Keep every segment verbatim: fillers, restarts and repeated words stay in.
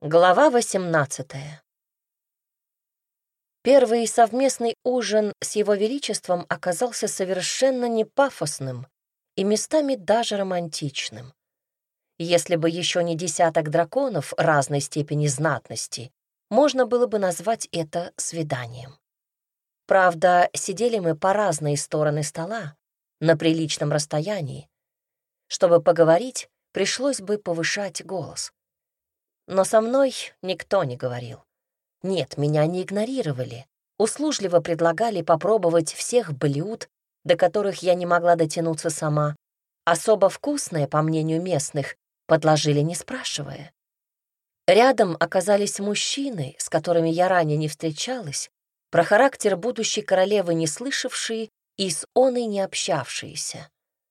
Глава восемнадцатая. Первый совместный ужин с Его Величеством оказался совершенно не пафосным и местами даже романтичным. Если бы еще не десяток драконов разной степени знатности, можно было бы назвать это свиданием. Правда, сидели мы по разные стороны стола, на приличном расстоянии. Чтобы поговорить, пришлось бы повышать голос. Но со мной никто не говорил. Нет, меня не игнорировали. Услужливо предлагали попробовать всех блюд, до которых я не могла дотянуться сама. Особо вкусное, по мнению местных, подложили, не спрашивая. Рядом оказались мужчины, с которыми я ранее не встречалась, про характер будущей королевы не слышавшие и с оной не общавшиеся.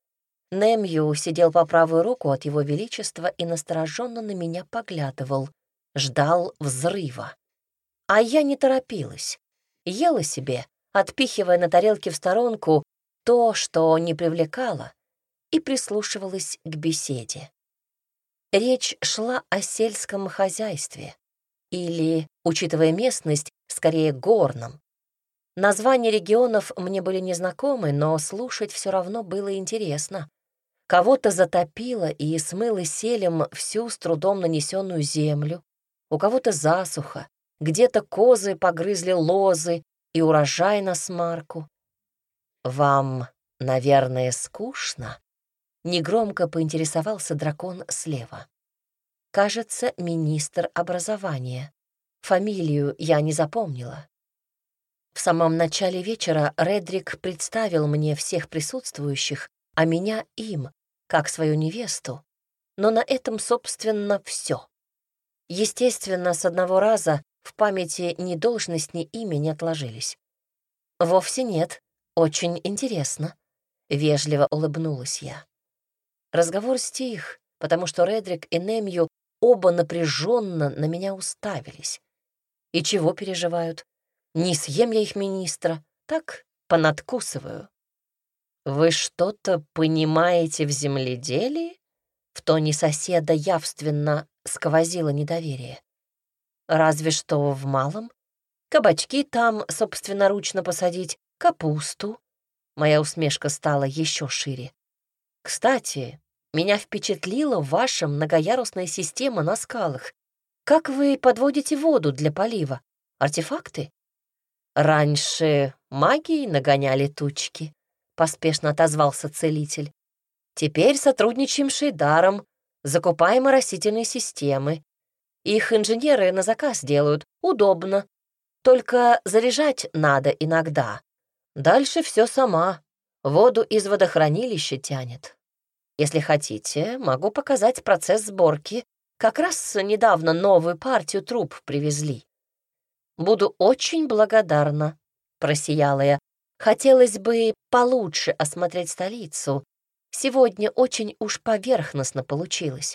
Немью сидел по правую руку от Его Величества и настороженно на меня поглядывал, ждал взрыва. А я не торопилась, ела себе, отпихивая на тарелке в сторонку то, что не привлекало, и прислушивалась к беседе. Речь шла о сельском хозяйстве, или, учитывая местность, скорее горном. Названия регионов мне были незнакомы, но слушать все равно было интересно. Кого-то затопило и смыло селем всю с трудом нанесенную землю, у кого-то засуха, где-то козы погрызли лозы и урожай на смарку. «Вам, наверное, скучно?» — негромко поинтересовался дракон слева. Кажется, министр образования. Фамилию я не запомнила. В самом начале вечера Редрик представил мне всех присутствующих, а меня им, как свою невесту, но на этом, собственно, все. Естественно, с одного раза в памяти ни должность, ни имя не отложились. Вовсе нет, очень интересно, — вежливо улыбнулась я. Разговор стих, потому что Редрик и Немью оба напряженно на меня уставились. И чего переживают? Не съем я их министра, так понадкусываю. «Вы что-то понимаете в земледелии?» В тоне соседа явственно сквозило недоверие. «Разве что в малом. Кабачки там собственноручно посадить, капусту». Моя усмешка стала еще шире. «Кстати, меня впечатлила ваша многоярусная система на скалах. Как вы подводите воду для полива? Артефакты?» «Раньше магией нагоняли тучки», — поспешно отозвался целитель. «Теперь сотрудничаем с Шейдаром, закупаем растительные системы. Их инженеры на заказ делают, удобно. Только заряжать надо иногда. Дальше все сама. Воду из водохранилища тянет. Если хотите, могу показать процесс сборки. Как раз недавно новую партию труб привезли». «Буду очень благодарна», — просияла я. «Хотелось бы получше осмотреть столицу. Сегодня очень уж поверхностно получилось».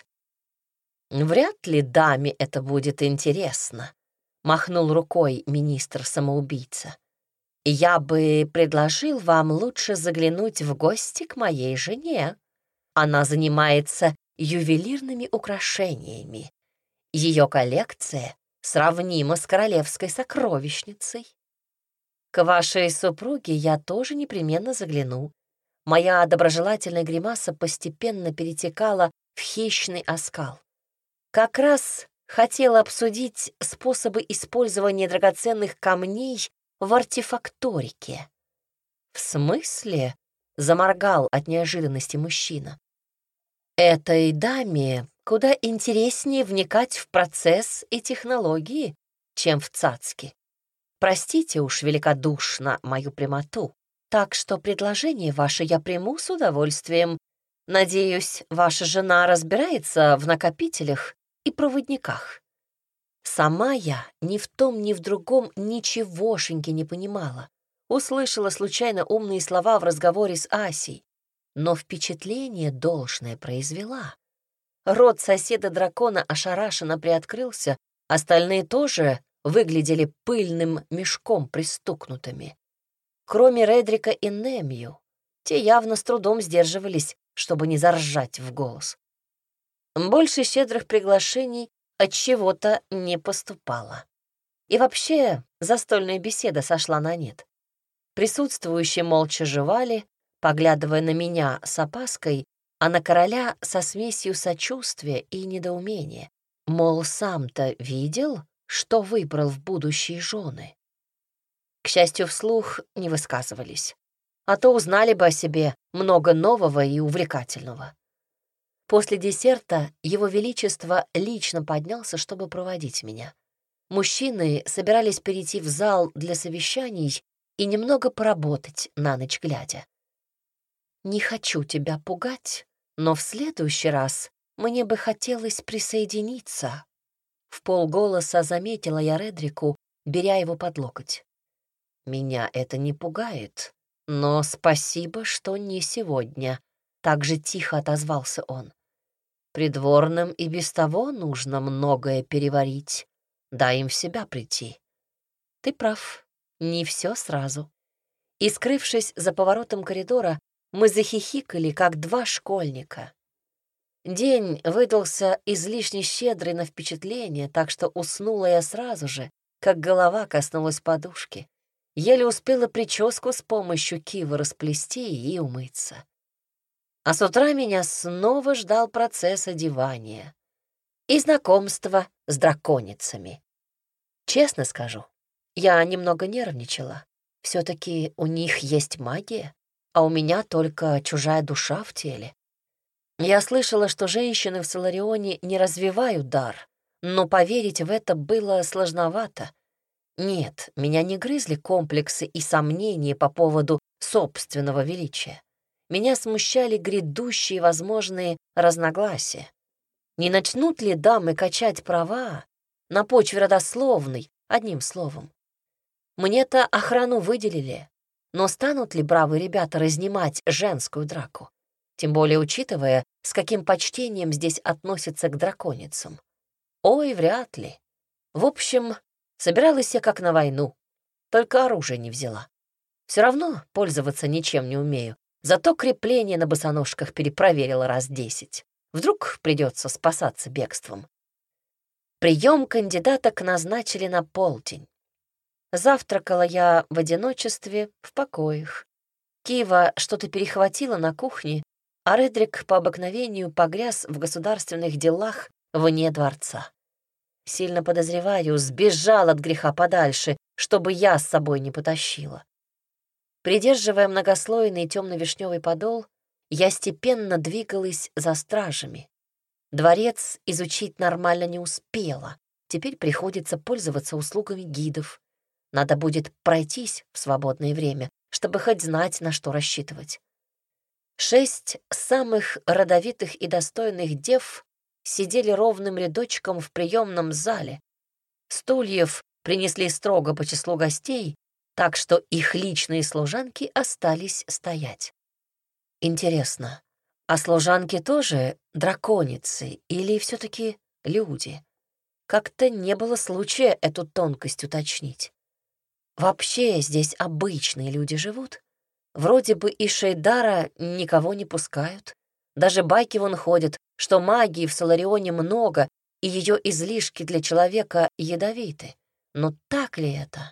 «Вряд ли даме это будет интересно», — махнул рукой министр-самоубийца. «Я бы предложил вам лучше заглянуть в гости к моей жене. Она занимается ювелирными украшениями. Ее коллекция сравнима с королевской сокровищницей. К вашей супруге я тоже непременно загляну». Моя доброжелательная гримаса постепенно перетекала в хищный оскал. Как раз хотела обсудить способы использования драгоценных камней в артефакторике. «В смысле?» — заморгал от неожиданности мужчина. «Этой даме куда интереснее вникать в процесс и технологии, чем в цацки. Простите уж великодушно мою прямоту, так что предложение ваше я приму с удовольствием. Надеюсь, ваша жена разбирается в накопителях и проводниках». Сама я ни в том, ни в другом ничегошеньки не понимала. Услышала случайно умные слова в разговоре с Асей, но впечатление должное произвела. Рот соседа-дракона ошарашенно приоткрылся, остальные тоже выглядели пыльным мешком пристукнутыми. Кроме Редрика и Немью, те явно с трудом сдерживались, чтобы не заржать в голос. Больше щедрых приглашений отчего-то не поступало. И вообще застольная беседа сошла на нет. Присутствующие молча жевали, поглядывая на меня с опаской, а на короля со смесью сочувствия и недоумения. Мол, сам-то видел, что выбрал в будущие жены. К счастью, вслух не высказывались, а то узнали бы о себе много нового и увлекательного. После десерта Его Величество лично поднялся, чтобы проводить меня. Мужчины собирались перейти в зал для совещаний и немного поработать на ночь глядя. «Не хочу тебя пугать, но в следующий раз мне бы хотелось присоединиться», — в полголоса заметила я Редрику, беря его под локоть. «Меня это не пугает, но спасибо, что не сегодня», — так же тихо отозвался он. «Придворным и без того нужно многое переварить, дай им в себя прийти». «Ты прав, не все сразу». И, скрывшись за поворотом коридора, мы захихикали, как два школьника. День выдался излишне щедрый на впечатление, так что уснула я сразу же, как голова коснулась подушки. Еле успела прическу с помощью кива расплести и умыться. А с утра меня снова ждал процесс одевания и знакомство с драконицами. Честно скажу, я немного нервничала. Все-таки у них есть магия, а у меня только чужая душа в теле. Я слышала, что женщины в Соларионе не развивают дар, но поверить в это было сложновато. Нет, меня не грызли комплексы и сомнения по поводу собственного величия. Меня смущали грядущие возможные разногласия. Не начнут ли дамы качать права на почве родословной, одним словом? Мне-то охрану выделили, но станут ли бравые ребята разнимать женскую драку? Тем более учитывая, с каким почтением здесь относятся к драконицам. Ой, вряд ли. В общем, собиралась я как на войну, только оружие не взяла. Все равно пользоваться ничем не умею, зато крепление на босоножках перепроверила раз десять. Вдруг придется спасаться бегством. Прием кандидаток назначили на полдень. Завтракала я в одиночестве, в покоях. Кива что-то перехватила на кухне, а Редрик по обыкновению погряз в государственных делах вне дворца. Сильно подозреваю, сбежал от греха подальше, чтобы я с собой не потащила. Придерживая многослойный темно-вишневый подол, я степенно двигалась за стражами. Дворец изучить нормально не успела. Теперь приходится пользоваться услугами гидов. Надо будет пройтись в свободное время, чтобы хоть знать, на что рассчитывать. Шесть самых родовитых и достойных дев сидели ровным рядочком в приемном зале. Стульев принесли строго по числу гостей, так что их личные служанки остались стоять. Интересно, а служанки тоже драконицы или все-таки люди? Как-то не было случая эту тонкость уточнить. Вообще здесь обычные люди живут? Вроде бы из Шейдара никого не пускают. Даже байки вон ходят, что магии в Соларионе много, и ее излишки для человека ядовиты. Но так ли это?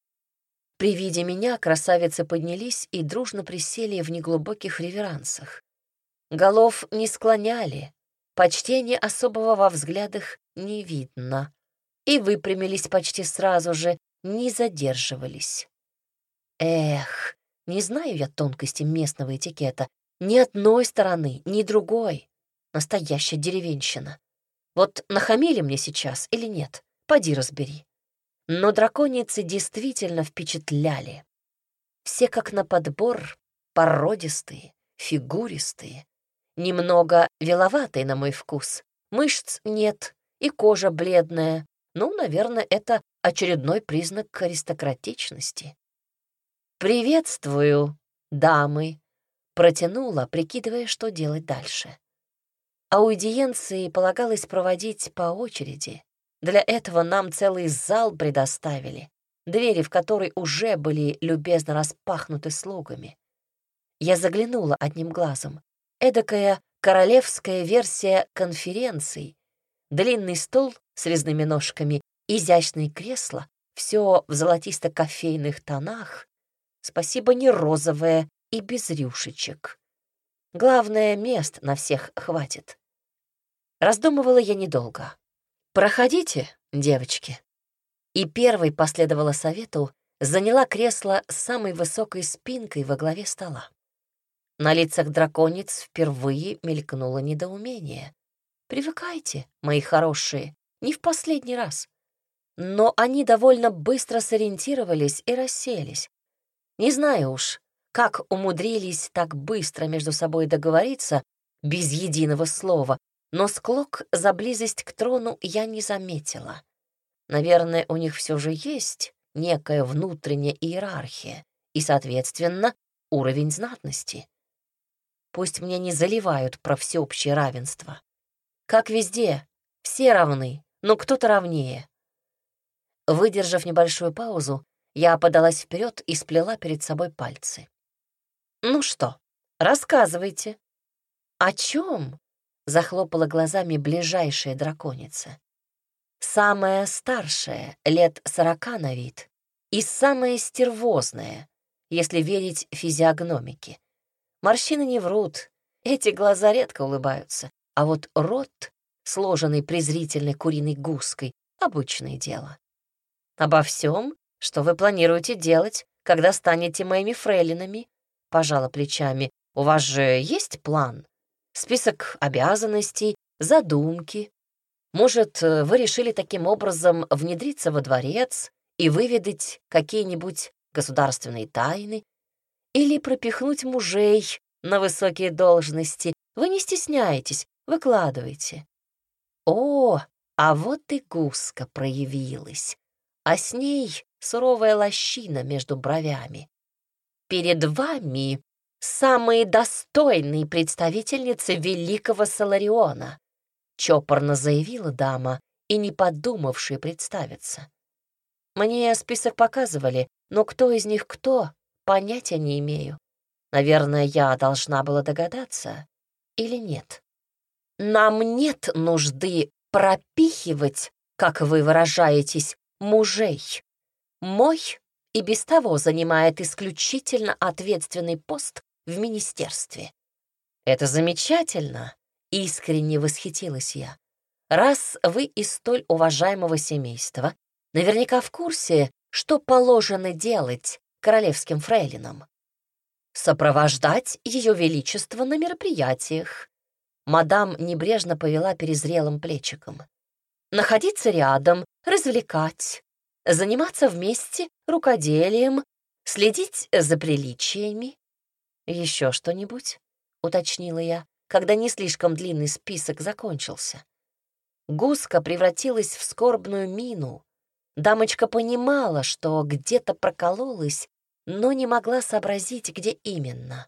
При виде меня красавицы поднялись и дружно присели в неглубоких реверансах. Голов не склоняли, почтения особого во взглядах не видно. И выпрямились почти сразу же, не задерживались. Эх, не знаю я тонкости местного этикета. Ни одной стороны, ни другой. Настоящая деревенщина. Вот нахамили мне сейчас или нет, поди разбери. Но драконицы действительно впечатляли. Все как на подбор, породистые, фигуристые. Немного веловатые на мой вкус. Мышц нет, и кожа бледная. Ну, наверное, это очередной признак аристократичности. «Приветствую, дамы», — протянула, прикидывая, что делать дальше. Аудиенции полагалось проводить по очереди. Для этого нам целый зал предоставили, двери в который уже были любезно распахнуты слугами. Я заглянула одним глазом. Эдакая королевская версия конференций. Длинный стол с резными ножками, изящные кресла, все в золотисто-кофейных тонах. Спасибо, не розовое и без рюшечек. Главное, мест на всех хватит. Раздумывала я недолго. «Проходите, девочки». И первой последовала совету, заняла кресло с самой высокой спинкой во главе стола. На лицах драконец впервые мелькнуло недоумение. «Привыкайте, мои хорошие, не в последний раз». Но они довольно быстро сориентировались и расселись. Не знаю уж, как умудрились так быстро между собой договориться, без единого слова, но склок за близость к трону я не заметила. Наверное, у них все же есть некая внутренняя иерархия и, соответственно, уровень знатности. Пусть мне не заливают про всеобщее равенство. Как везде, все равны, но кто-то равнее. Выдержав небольшую паузу, я подалась вперед и сплела перед собой пальцы. «Ну что, рассказывайте». «О чем?» — захлопала глазами ближайшая драконица. «Самая старшая, лет сорока на вид, и самая стервозная, если верить физиогномике. Морщины не врут, эти глаза редко улыбаются, а вот рот, сложенный презрительной куриной гуской, — обычное дело. Обо всем, что вы планируете делать, когда станете моими фрейлинами, — пожала плечами. У вас же есть план? Список обязанностей, задумки. Может, вы решили таким образом внедриться во дворец и выведать какие-нибудь государственные тайны? Или пропихнуть мужей на высокие должности? Вы не стесняйтесь, выкладывайте». О, а вот и гуска проявилась, а с ней суровая лощина между бровями. «Перед вами самые достойные представительницы великого Солариона», чопорно заявила дама и не подумавшая представиться. Мне список показывали, но кто из них кто, понятия не имею. Наверное, я должна была догадаться или нет. Нам нет нужды пропихивать, как вы выражаетесь, мужей. Мой и без того занимает исключительно ответственный пост в министерстве. Это замечательно, искренне восхитилась я. Раз вы из столь уважаемого семейства, наверняка в курсе, что положено делать королевским фрейлинам. Сопровождать ее величество на мероприятиях. Мадам небрежно повела перезрелым плечиком. Находиться рядом, развлекать, заниматься вместе рукоделием, следить за приличиями. Еще что-нибудь, уточнила я, когда не слишком длинный список закончился. Гуска превратилась в скорбную мину. Дамочка понимала, что где-то прокололась, но не могла сообразить, где именно.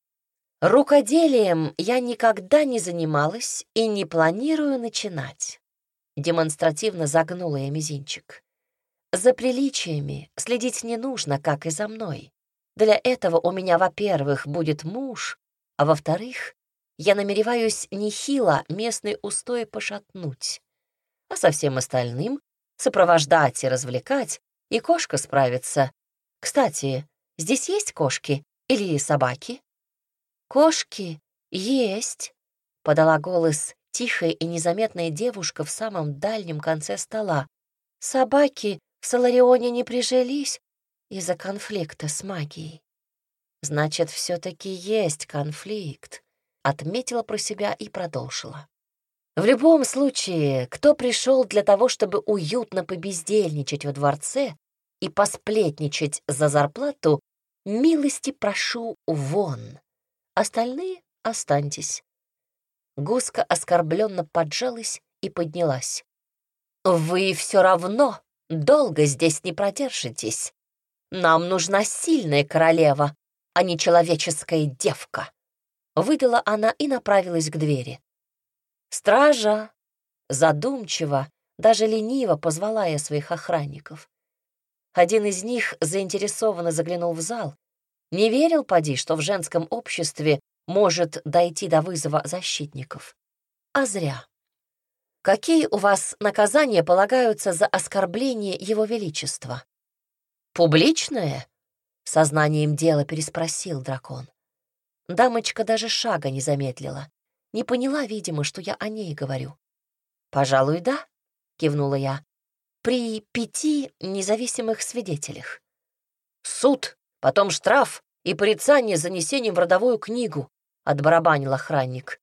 Рукоделием я никогда не занималась и не планирую начинать. Демонстративно загнула я мизинчик. За приличиями следить не нужно, как и за мной. Для этого у меня, во-первых, будет муж, а во-вторых, я намереваюсь нехило местные устои пошатнуть. А со всем остальным сопровождать и развлекать, и кошка справится. Кстати, здесь есть кошки или собаки? Кошки есть, подала голос тихая и незаметная девушка в самом дальнем конце стола. Собаки в Соларионе не прижились из-за конфликта с магией. Значит, все-таки есть конфликт, отметила про себя и продолжила. В любом случае, кто пришел для того, чтобы уютно побездельничать во дворце и посплетничать за зарплату, милости прошу вон. Остальные останьтесь. Гуска оскорбленно поджалась и поднялась. Вы все равно долго здесь не продержитесь. Нам нужна сильная королева, а не человеческая девка. Выдала она и направилась к двери. Стража! Задумчиво, даже лениво позвала я своих охранников. Один из них заинтересованно заглянул в зал. Не верил, поди, что в женском обществе может дойти до вызова защитников. А зря. Какие у вас наказания полагаются за оскорбление Его Величества? Публичное? Сознанием дела переспросил дракон. Дамочка даже шага не замедлила. Не поняла, видимо, что я о ней говорю. «Пожалуй, да», — кивнула я, — «при пяти независимых свидетелях». «Суд, потом штраф и порицание с занесением в родовую книгу», — отбарабанил охранник.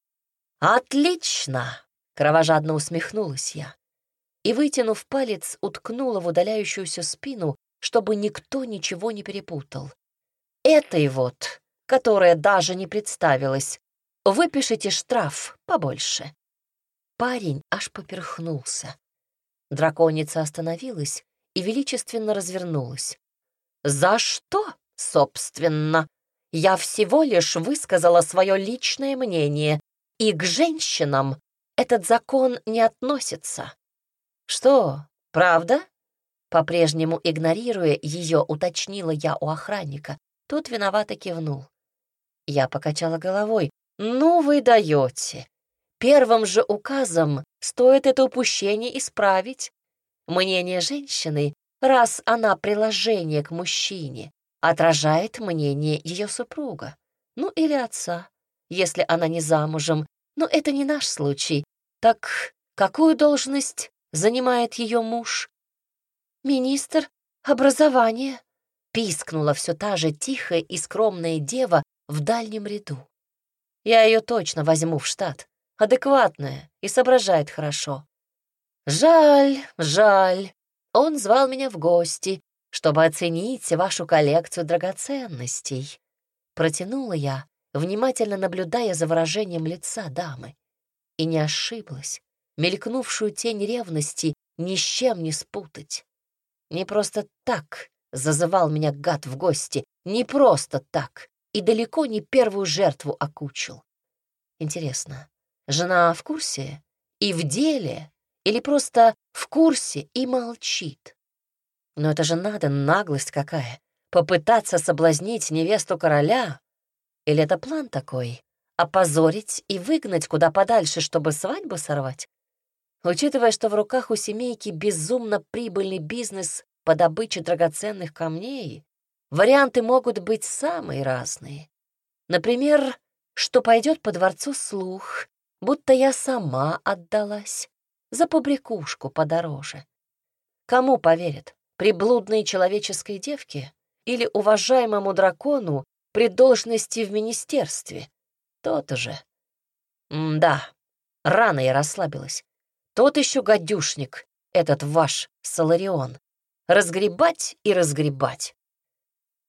«Отлично!» — кровожадно усмехнулась я и, вытянув палец, уткнула в удаляющуюся спину, чтобы никто ничего не перепутал. «Этой вот, которая даже не представилась, выпишите штраф побольше». Парень аж поперхнулся. Драконица остановилась и величественно развернулась. «За что, собственно? Я всего лишь высказала свое личное мнение, и к женщинам этот закон не относится». «Что, правда?» По-прежнему игнорируя ее, уточнила я у охранника. Тот виновато кивнул. Я покачала головой. «Ну вы даете. Первым же указом стоит это упущение исправить. Мнение женщины, раз она приложение к мужчине, отражает мнение ее супруга, ну или отца, если она не замужем, но это не наш случай. Так какую должность занимает ее муж?» «Министр образования», — пискнула все та же тихая и скромная дева в дальнем ряду. «Я ее точно возьму в штат. Адекватная и соображает хорошо». «Жаль, жаль. Он звал меня в гости, чтобы оценить вашу коллекцию драгоценностей». Протянула я, внимательно наблюдая за выражением лица дамы. И не ошиблась. Мелькнувшую тень ревности ни с чем не спутать. Не просто так зазывал меня гад в гости, не просто так, и далеко не первую жертву окучил. Интересно, жена в курсе и в деле, или просто в курсе и молчит? Но это же надо, наглость какая, попытаться соблазнить невесту короля. Или это план такой, опозорить и выгнать куда подальше, чтобы свадьбу сорвать? Учитывая, что в руках у семейки безумно прибыльный бизнес по добыче драгоценных камней, варианты могут быть самые разные. Например, что пойдет по дворцу слух, будто я сама отдалась за побрякушку подороже. Кому поверят? Приблудной человеческой девке или уважаемому дракону при должности в министерстве? То-то же. М-да, рано я расслабилась. Тот еще гадюшник, этот ваш Соларион. Разгребать и разгребать.